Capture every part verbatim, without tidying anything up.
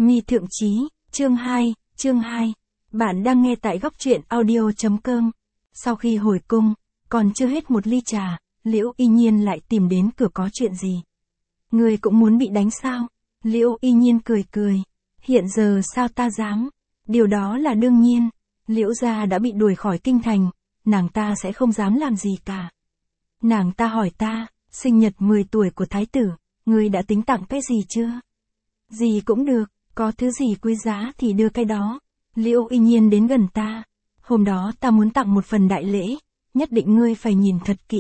Mi Thượng Chí, chương hai, chương hai. Bạn đang nghe tại góc truyện audio chấm com. Sau khi hồi cung, còn chưa hết một ly trà, Liễu Y Nhiên lại tìm đến cửa có chuyện gì. Ngươi cũng muốn bị đánh sao? Liễu Y Nhiên cười cười. Hiện giờ sao ta dám? Điều đó là đương nhiên. Liễu gia đã bị đuổi khỏi kinh thành, nàng ta sẽ không dám làm gì cả. Nàng ta hỏi ta, sinh nhật mười tuổi của thái tử, ngươi đã tính tặng cái gì chưa? Gì cũng được, có thứ gì quý giá thì đưa cái đó. Liễu Y Nhiên đến gần ta. Hôm đó ta muốn tặng một phần đại lễ, nhất định ngươi phải nhìn thật kỹ.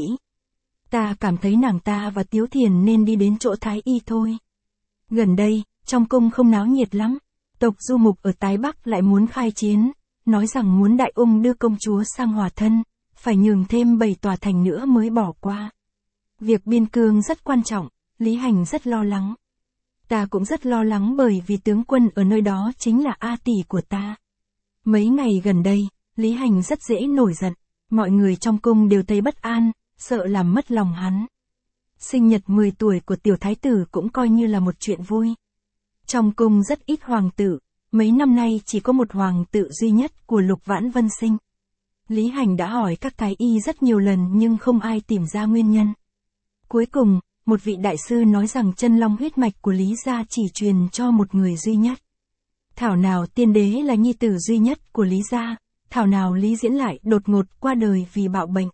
Ta cảm thấy nàng ta và Tiếu Thiền nên đi đến chỗ Thái Y thôi. Gần đây, trong cung không náo nhiệt lắm. Tộc Du Mục ở Tái Bắc lại muốn khai chiến, nói rằng muốn Đại Ung đưa công chúa sang hòa thân, phải nhường thêm bảy tòa thành nữa mới bỏ qua. Việc biên cương rất quan trọng, Lý Hành rất lo lắng. Ta cũng rất lo lắng bởi vì tướng quân ở nơi đó chính là A tỷ của ta. Mấy ngày gần đây, Lý Hành rất dễ nổi giận, mọi người trong cung đều thấy bất an, sợ làm mất lòng hắn. Sinh nhật mười tuổi của tiểu thái tử cũng coi như là một chuyện vui. Trong cung rất ít hoàng tử, mấy năm nay chỉ có một hoàng tử duy nhất của Lục Vãn Vân sinh. Lý Hành đã hỏi các thái y rất nhiều lần nhưng không ai tìm ra nguyên nhân. Cuối cùng, một vị đại sư nói rằng chân long huyết mạch của Lý gia chỉ truyền cho một người duy nhất. Thảo nào tiên đế là nhi tử duy nhất của Lý gia, thảo nào Lý Diễn lại đột ngột qua đời vì bạo bệnh.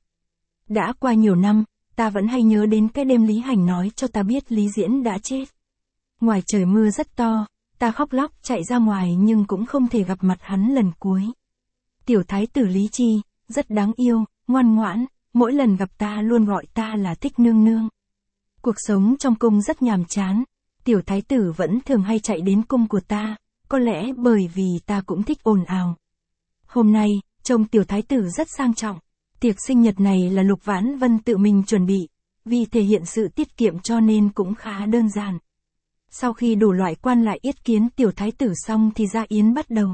Đã qua nhiều năm, ta vẫn hay nhớ đến cái đêm Lý Hành nói cho ta biết Lý Diễn đã chết. Ngoài trời mưa rất to, ta khóc lóc chạy ra ngoài nhưng cũng không thể gặp mặt hắn lần cuối. Tiểu thái tử Lý Chi, rất đáng yêu, ngoan ngoãn, mỗi lần gặp ta luôn gọi ta là Thích nương nương. Cuộc sống trong cung rất nhàm chán, tiểu thái tử vẫn thường hay chạy đến cung của ta, có lẽ bởi vì ta cũng thích ồn ào. Hôm nay, trông tiểu thái tử rất sang trọng, tiệc sinh nhật này là Lục Vãn Vân tự mình chuẩn bị, vì thể hiện sự tiết kiệm cho nên cũng khá đơn giản. Sau khi đủ loại quan lại yết kiến tiểu thái tử xong thì gia yến bắt đầu.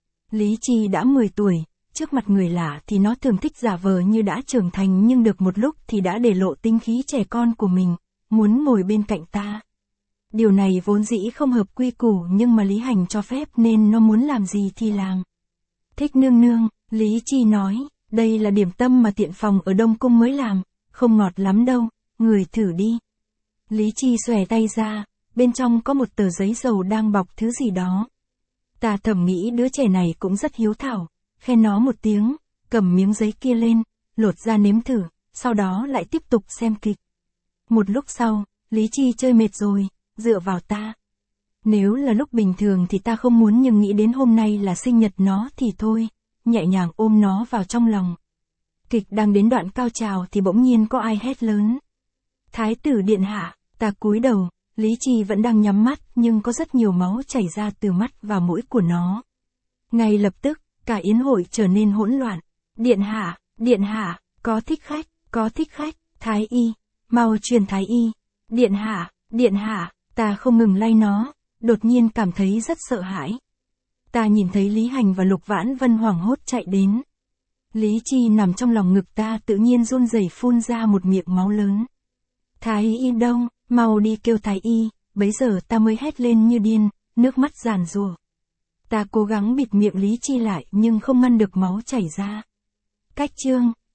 Lý Chi đã mười tuổi, trước mặt người lạ thì nó thường thích giả vờ như đã trưởng thành nhưng được một lúc thì đã để lộ tính khí trẻ con của mình, muốn ngồi bên cạnh ta. Điều này vốn dĩ không hợp quy củ nhưng mà Lý Hành cho phép nên nó muốn làm gì thì làm. Thích nương nương, Lý Chi nói, đây là điểm tâm mà tiện phòng ở Đông Cung mới làm, không ngọt lắm đâu, người thử đi. Lý Chi xòe tay ra, bên trong có một tờ giấy dầu đang bọc thứ gì đó. Ta thầm nghĩ đứa trẻ này cũng rất hiếu thảo, khen nó một tiếng, cầm miếng giấy kia lên, lột ra nếm thử, sau đó lại tiếp tục xem kịch. Một lúc sau, Lý Chi chơi mệt rồi, dựa vào ta. Nếu là lúc bình thường thì ta không muốn nhưng nghĩ đến hôm nay là sinh nhật nó thì thôi, nhẹ nhàng ôm nó vào trong lòng. Kịch đang đến đoạn cao trào thì bỗng nhiên có ai hét lớn. Thái tử điện hạ, ta cúi đầu, Lý Chi vẫn đang nhắm mắt nhưng có rất nhiều máu chảy ra từ mắt và mũi của nó. Ngay lập tức, cả yến hội trở nên hỗn loạn. Điện hạ, điện hạ, có thích khách, có thích khách, thái y, mau truyền thái y. Điện hạ, điện hạ, ta không ngừng lay nó, đột nhiên cảm thấy rất sợ hãi. Ta nhìn thấy Lý Hành và Lục Vãn Vân hoảng hốt chạy đến. Lý Chi nằm trong lòng ngực ta tự nhiên run rẩy phun ra một miệng máu lớn. Thái y đâu, mau đi kêu thái y, bấy giờ ta mới hét lên như điên, nước mắt giàn giụa. Ta cố gắng bịt miệng Lý Chi lại nhưng không ngăn được máu chảy ra. Cách chương,